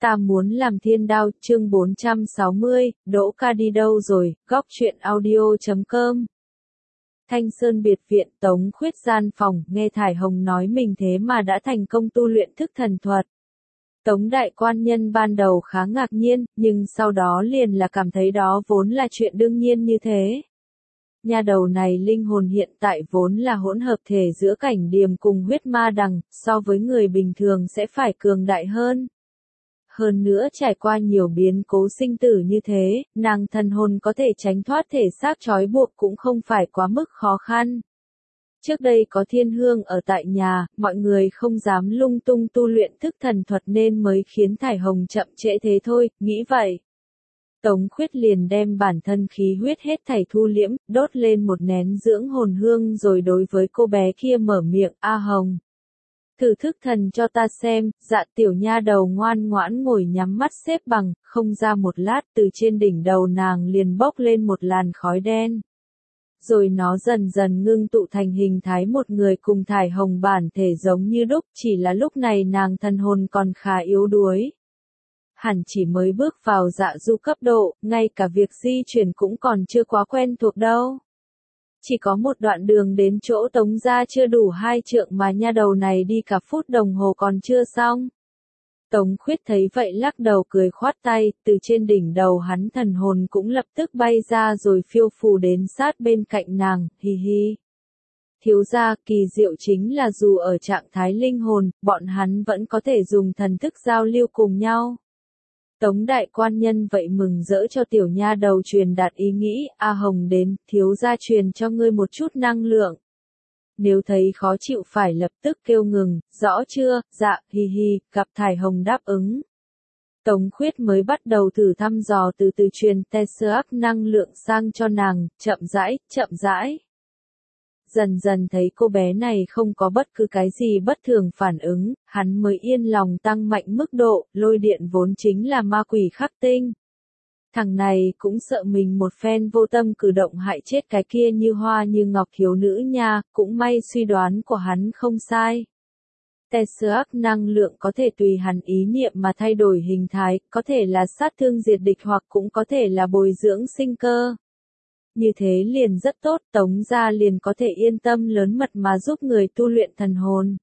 Ta muốn làm thiên đao, chương 460, Đỗ Ca đi đâu rồi, góc truyện audio.com. Thanh Sơn biệt viện, Tống Khuyết gian phòng, nghe Thải Hồng nói mình thế mà đã thành công tu luyện thức thần thuật. Tống đại quan nhân ban đầu khá ngạc nhiên, nhưng sau đó liền là cảm thấy đó vốn là chuyện đương nhiên như thế. Nha đầu này linh hồn hiện tại vốn là hỗn hợp thể giữa cảnh điềm cùng huyết ma đằng, so với người bình thường sẽ phải cường đại hơn. Hơn nữa trải qua nhiều biến cố sinh tử như thế, nàng thần hồn có thể tránh thoát thể xác trói buộc cũng không phải quá mức khó khăn. Trước đây có Thiên Hương ở tại nhà, mọi người không dám lung tung tu luyện thức thần thuật nên mới khiến Thải Hồng chậm trễ thế thôi, nghĩ vậy. Tống Khuyết liền đem bản thân khí huyết hết thảy thu liễm, đốt lên một nén dưỡng hồn hương rồi đối với cô bé kia mở miệng, A Hồng. Thử thức thần cho ta xem, dạ tiểu nha đầu ngoan ngoãn ngồi nhắm mắt xếp bằng, không ra một lát từ trên đỉnh đầu nàng liền bốc lên một làn khói đen. Rồi nó dần dần ngưng tụ thành hình thái một người cùng Thải Hồng bản thể giống như đúc, chỉ là lúc này nàng thần hồn còn khá yếu đuối. Hẳn chỉ mới bước vào dạ du cấp độ, ngay cả việc di chuyển cũng còn chưa quá quen thuộc đâu. Chỉ có một đoạn đường đến chỗ Tống gia chưa đủ 2 trượng mà nha đầu này đi cả phút đồng hồ còn chưa xong. Tống Khuyết thấy vậy lắc đầu cười khoát tay, từ trên đỉnh đầu hắn thần hồn cũng lập tức bay ra rồi phiêu phù đến sát bên cạnh nàng, hi hi. Thiếu gia, kỳ diệu chính là dù ở trạng thái linh hồn, bọn hắn vẫn có thể dùng thần thức giao lưu cùng nhau. Tống đại quan nhân vậy mừng rỡ cho tiểu nha đầu truyền đạt ý nghĩ, A Hồng đến, thiếu gia truyền cho ngươi một chút năng lượng. Nếu thấy khó chịu phải lập tức kêu ngừng, rõ chưa, dạ, hi hi, gặp Thải Hồng đáp ứng. Tống Khuyết mới bắt đầu thử thăm dò từ từ truyền Tesseract năng lượng sang cho nàng, chậm rãi. Dần dần thấy cô bé này không có bất cứ cái gì bất thường phản ứng, hắn mới yên lòng tăng mạnh mức độ, lôi điện vốn chính là ma quỷ khắc tinh. Thằng này cũng sợ mình một phen vô tâm cử động hại chết cái kia như hoa như ngọc thiếu nữ nha, cũng may suy đoán của hắn không sai. Tesseract năng lượng có thể tùy hắn ý niệm mà thay đổi hình thái, có thể là sát thương diệt địch hoặc cũng có thể là bồi dưỡng sinh cơ. Như thế liền rất tốt, Tống gia liền có thể yên tâm lớn mật mà giúp người tu luyện thần hồn.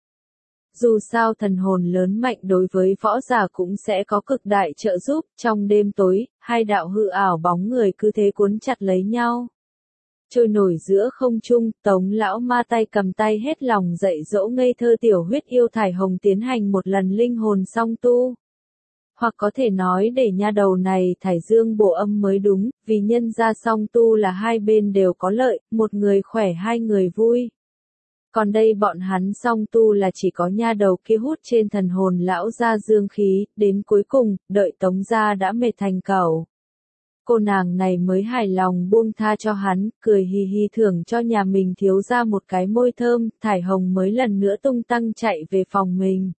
Dù sao thần hồn lớn mạnh đối với võ giả cũng sẽ có cực đại trợ giúp, trong đêm tối, hai đạo hư ảo bóng người cứ thế cuốn chặt lấy nhau. Trôi nổi giữa không trung, Tống lão ma tay cầm tay hết lòng dạy dỗ ngây thơ tiểu huyết yêu Thải Hồng tiến hành một lần linh hồn song tu. Hoặc có thể nói để nha đầu này thải dương bổ âm mới đúng, vì nhân ra song tu là hai bên đều có lợi, một người khỏe hai người vui. Còn đây bọn hắn song tu là chỉ có nha đầu kia hút trên thần hồn lão ra dương khí, đến cuối cùng, đợi Tống gia đã mệt thành cẩu. Cô nàng này mới hài lòng buông tha cho hắn, cười hì hì thưởng cho nhà mình thiếu ra một cái môi thơm, Thải Hồng mới lần nữa tung tăng chạy về phòng mình.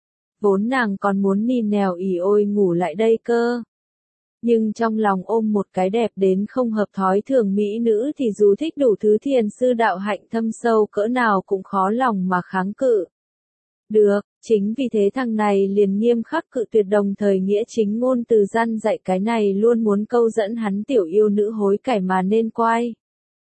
Vốn nàng còn muốn nì nèo ỉ ôi ngủ lại đây cơ. Nhưng trong lòng ôm một cái đẹp đến không hợp thói thường mỹ nữ thì dù thích đủ thứ thiền sư đạo hạnh thâm sâu cỡ nào cũng khó lòng mà kháng cự. Được, chính vì thế thằng này liền nghiêm khắc cự tuyệt đồng thời nghĩa chính ngôn từ gian dạy cái này luôn muốn câu dẫn hắn tiểu yêu nữ hối cải mà nên quay.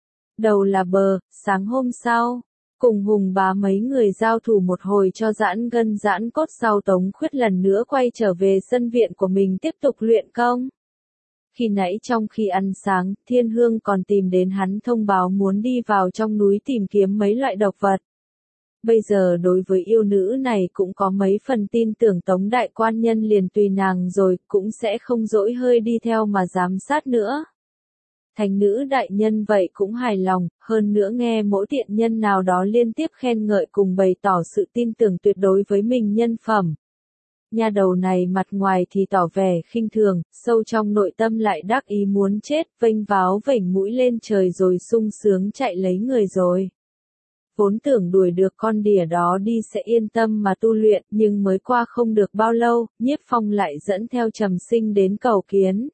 Đầu là bờ, sáng hôm sau. Cùng Hùng bá mấy người giao thủ một hồi cho giãn gân giãn cốt sau Tống Khuyết lần nữa quay trở về sân viện của mình tiếp tục luyện công. Khi nãy trong khi ăn sáng, Thiên Hương còn tìm đến hắn thông báo muốn đi vào trong núi tìm kiếm mấy loại độc vật. Bây giờ đối với yêu nữ này cũng có mấy phần tin tưởng Tống đại quan nhân liền tùy nàng rồi, cũng sẽ không dỗi hơi đi theo mà giám sát nữa. Thành nữ đại nhân vậy cũng hài lòng, hơn nữa nghe mỗi tiện nhân nào đó liên tiếp khen ngợi cùng bày tỏ sự tin tưởng tuyệt đối với mình nhân phẩm. Nha đầu này mặt ngoài thì tỏ vẻ khinh thường, sâu trong nội tâm lại đắc ý muốn chết, vênh váo vểnh mũi lên trời rồi sung sướng chạy lấy người rồi. Vốn tưởng đuổi được con đỉa đó đi sẽ yên tâm mà tu luyện, nhưng mới qua không được bao lâu, Nhiếp Phong lại dẫn theo Trầm Sinh đến cầu kiến.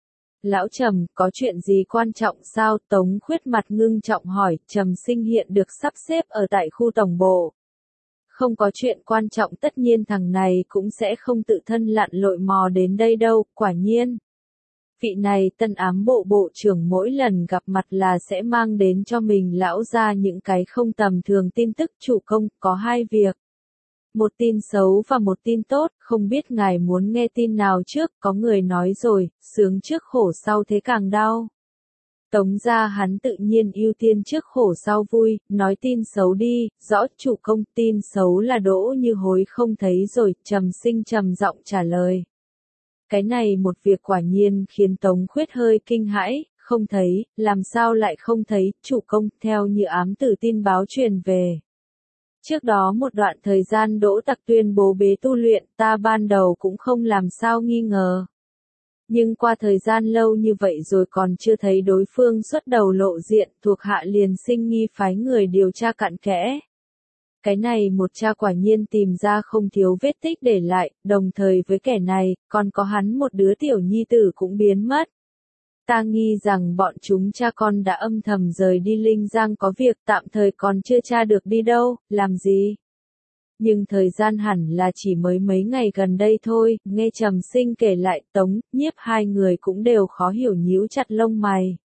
Lão Trầm, có chuyện gì quan trọng sao? Tống Khuyết mặt ngưng trọng hỏi, Trầm Sinh hiện được sắp xếp ở tại khu tổng bộ. Không có chuyện quan trọng tất nhiên thằng này cũng sẽ không tự thân lặn lội mò đến đây đâu, quả nhiên. Vị này tân ám bộ bộ trưởng mỗi lần gặp mặt là sẽ mang đến cho mình lão ra những cái không tầm thường tin tức. Chủ công, có hai việc. Một tin xấu và một tin tốt, không biết ngài muốn nghe tin nào trước, có người nói rồi, sướng trước khổ sau thế càng đau. Tống gia hắn tự nhiên ưu tiên trước khổ sau vui, nói tin xấu đi, rõ chủ công. Tin xấu là Đỗ Như Hối không thấy rồi, Trầm Sinh trầm giọng trả lời. Cái này một việc quả nhiên khiến Tống Khuyết hơi kinh hãi, không thấy, làm sao lại không thấy, chủ công, theo như ám tử tin báo truyền về. Trước đó một đoạn thời gian Đỗ Tặc tuyên bố bế tu luyện, ta ban đầu cũng không làm sao nghi ngờ. Nhưng qua thời gian lâu như vậy rồi còn chưa thấy đối phương xuất đầu lộ diện, thuộc hạ liền sinh nghi phái người điều tra cặn kẽ. Cái này một cha quả nhiên tìm ra không thiếu vết tích để lại, đồng thời với kẻ này, còn có hắn một đứa tiểu nhi tử cũng biến mất. Ta nghi rằng bọn chúng cha con đã âm thầm rời đi Linh Giang có việc tạm thời còn chưa tra được đi đâu, làm gì. Nhưng thời gian hẳn là chỉ mới mấy ngày gần đây thôi, nghe Trầm Sinh kể lại Tống, Nhiếp hai người cũng đều khó hiểu nhíu chặt lông mày.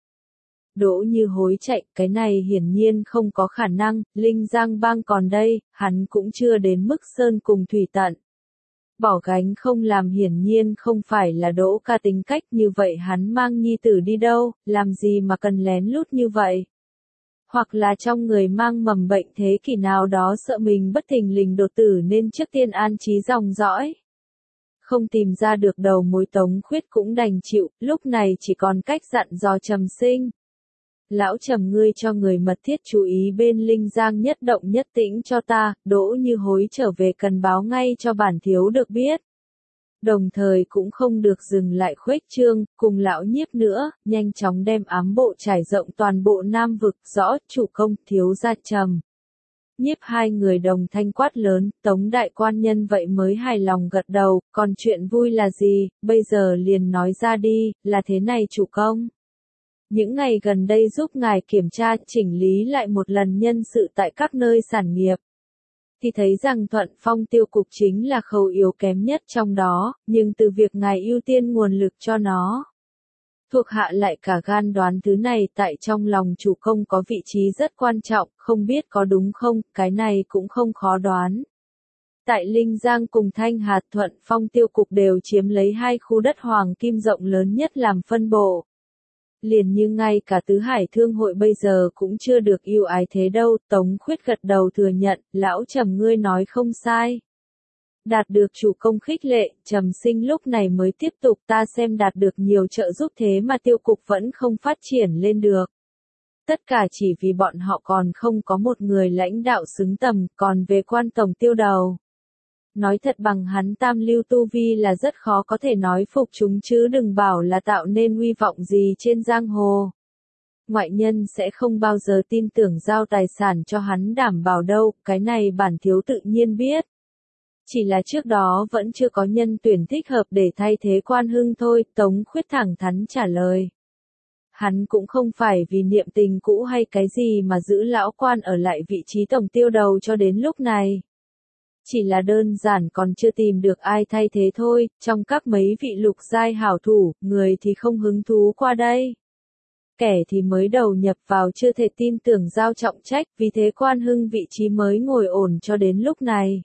Đỗ Như Hối chạy, cái này hiển nhiên không có khả năng, Linh Giang bang còn đây, hắn cũng chưa đến mức sơn cùng thủy tận. Bỏ gánh không làm hiển nhiên không phải là Đỗ ca tính cách như vậy hắn mang nhi tử đi đâu, làm gì mà cần lén lút như vậy. Hoặc là trong người mang mầm bệnh thế kỷ nào đó sợ mình bất thình lình đột tử nên trước tiên an trí dòng dõi. Không tìm ra được đầu mối Tống Khuyết cũng đành chịu, lúc này chỉ còn cách dặn dò Trầm Sinh. Lão Trầm ngươi cho người mật thiết chú ý bên Linh Giang nhất động nhất tĩnh cho ta, Đỗ Như Hối trở về cần báo ngay cho bản thiếu được biết. Đồng thời cũng không được dừng lại khuếch trương, cùng lão Nhiếp nữa, nhanh chóng đem ám bộ trải rộng toàn bộ Nam vực, rõ, chủ công, thiếu gia Trầm. Nhiếp hai người đồng thanh quát lớn, Tống đại quan nhân vậy mới hài lòng gật đầu, còn chuyện vui là gì, bây giờ liền nói ra đi, là thế này chủ công. Những ngày gần đây giúp ngài kiểm tra, chỉnh lý lại một lần nhân sự tại các nơi sản nghiệp. Thì thấy rằng Thuận Phong tiêu cục chính là khâu yếu kém nhất trong đó, nhưng từ việc ngài ưu tiên nguồn lực cho nó. Thuộc hạ lại cả gan đoán thứ này tại trong lòng chủ công có vị trí rất quan trọng, không biết có đúng không, cái này cũng không khó đoán. Tại Linh Giang cùng Thanh Hà Thuận Phong tiêu cục đều chiếm lấy hai khu đất hoàng kim rộng lớn nhất làm phân bộ. Liền như ngay cả Tứ Hải Thương hội bây giờ cũng chưa được ưu ái thế đâu, Tống Khuyết gật đầu thừa nhận, lão Trầm ngươi nói không sai. Đạt được chủ công khích lệ, Trầm Sinh lúc này mới tiếp tục ta xem đạt được nhiều trợ giúp thế mà tiêu cục vẫn không phát triển lên được. Tất cả chỉ vì bọn họ còn không có một người lãnh đạo xứng tầm, còn về quan tổng tiêu đầu. Nói thật bằng hắn tam lưu tu vi là rất khó có thể nói phục chúng chứ đừng bảo là tạo nên uy vọng gì trên giang hồ. Ngoại nhân sẽ không bao giờ tin tưởng giao tài sản cho hắn đảm bảo đâu, cái này bản thiếu tự nhiên biết. Chỉ là trước đó vẫn chưa có nhân tuyển thích hợp để thay thế Quan Hưng thôi, Tống Khuyết thẳng thắn trả lời. Hắn cũng không phải vì niệm tình cũ hay cái gì mà giữ lão Quan ở lại vị trí tổng tiêu đầu cho đến lúc này. Chỉ là đơn giản còn chưa tìm được ai thay thế thôi, trong các mấy vị lục giai hảo thủ, người thì không hứng thú qua đây. Kẻ thì mới đầu nhập vào chưa thể tin tưởng giao trọng trách, vì thế Quan Hưng vị trí mới ngồi ổn cho đến lúc này.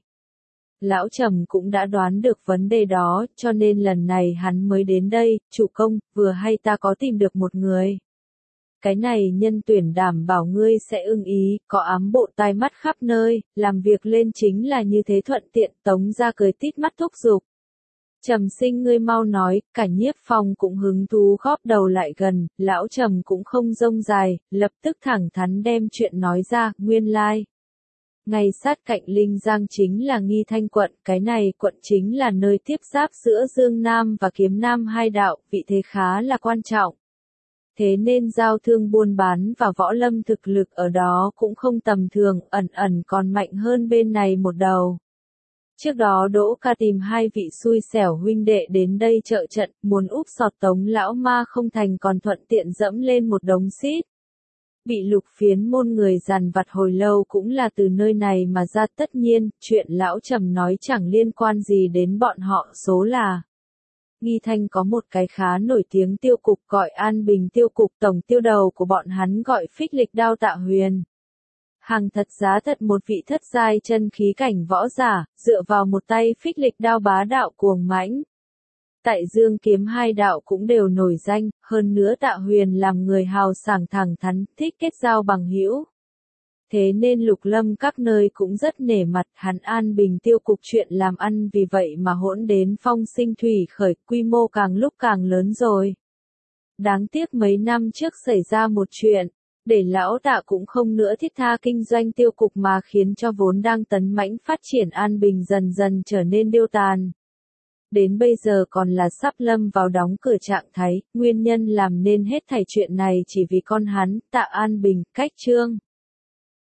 Lão Trầm cũng đã đoán được vấn đề đó, cho nên lần này hắn mới đến đây, chủ công, vừa hay ta có tìm được một người. Cái này nhân tuyển đảm bảo ngươi sẽ ưng ý, có ám bộ tai mắt khắp nơi, làm việc lên chính là như thế thuận tiện, Tống ra cười tít mắt thúc giục. Trầm Sinh ngươi mau nói, cả Nhiếp Phong cũng hứng thú góp đầu lại gần, lão Trầm cũng không rông dài, lập tức thẳng thắn đem chuyện nói ra, nguyên lai. Ngay sát cạnh Linh Giang chính là Nghi Thanh quận, cái này quận chính là nơi tiếp giáp giữa Dương Nam và Kiếm Nam hai đạo, vị thế khá là quan trọng. Thế nên giao thương buôn bán và võ lâm thực lực ở đó cũng không tầm thường, ẩn ẩn còn mạnh hơn bên này một đầu. Trước đó Đỗ ca tìm hai vị xui xẻo huynh đệ đến đây trợ trận, muốn úp sọt Tống lão ma không thành còn thuận tiện dẫm lên một đống xít. Bị Lục Phiến môn người dằn vặt hồi lâu cũng là từ nơi này mà ra, tất nhiên, chuyện lão Trầm nói chẳng liên quan gì đến bọn họ, số là Nghi Thanh có một cái khá nổi tiếng tiêu cục gọi An Bình tiêu cục, tổng tiêu đầu của bọn hắn gọi Phích Lịch Đao Tạ Huyền. Hàng thật giá thật một vị thất giai chân khí cảnh võ giả, dựa vào một tay Phích Lịch Đao bá đạo cuồng mãnh. Tại Dương Kiếm hai đạo cũng đều nổi danh, hơn nữa Tạ Huyền làm người hào sảng thẳng thắn, thích kết giao bằng hữu. Thế nên Lục Lâm các nơi cũng rất nể mặt hắn. An Bình tiêu cục chuyện làm ăn vì vậy mà hỗn đến phong sinh thủy khởi, quy mô càng lúc càng lớn rồi. Đáng tiếc mấy năm trước xảy ra một chuyện, để lão Tạ cũng không nữa thiết tha kinh doanh tiêu cục mà khiến cho vốn đang tấn mãnh phát triển An Bình dần dần trở nên điêu tàn. Đến bây giờ còn là sắp lâm vào đóng cửa trạng thái, nguyên nhân làm nên hết thảy chuyện này chỉ vì con hắn, Tạ An Bình, cách Trương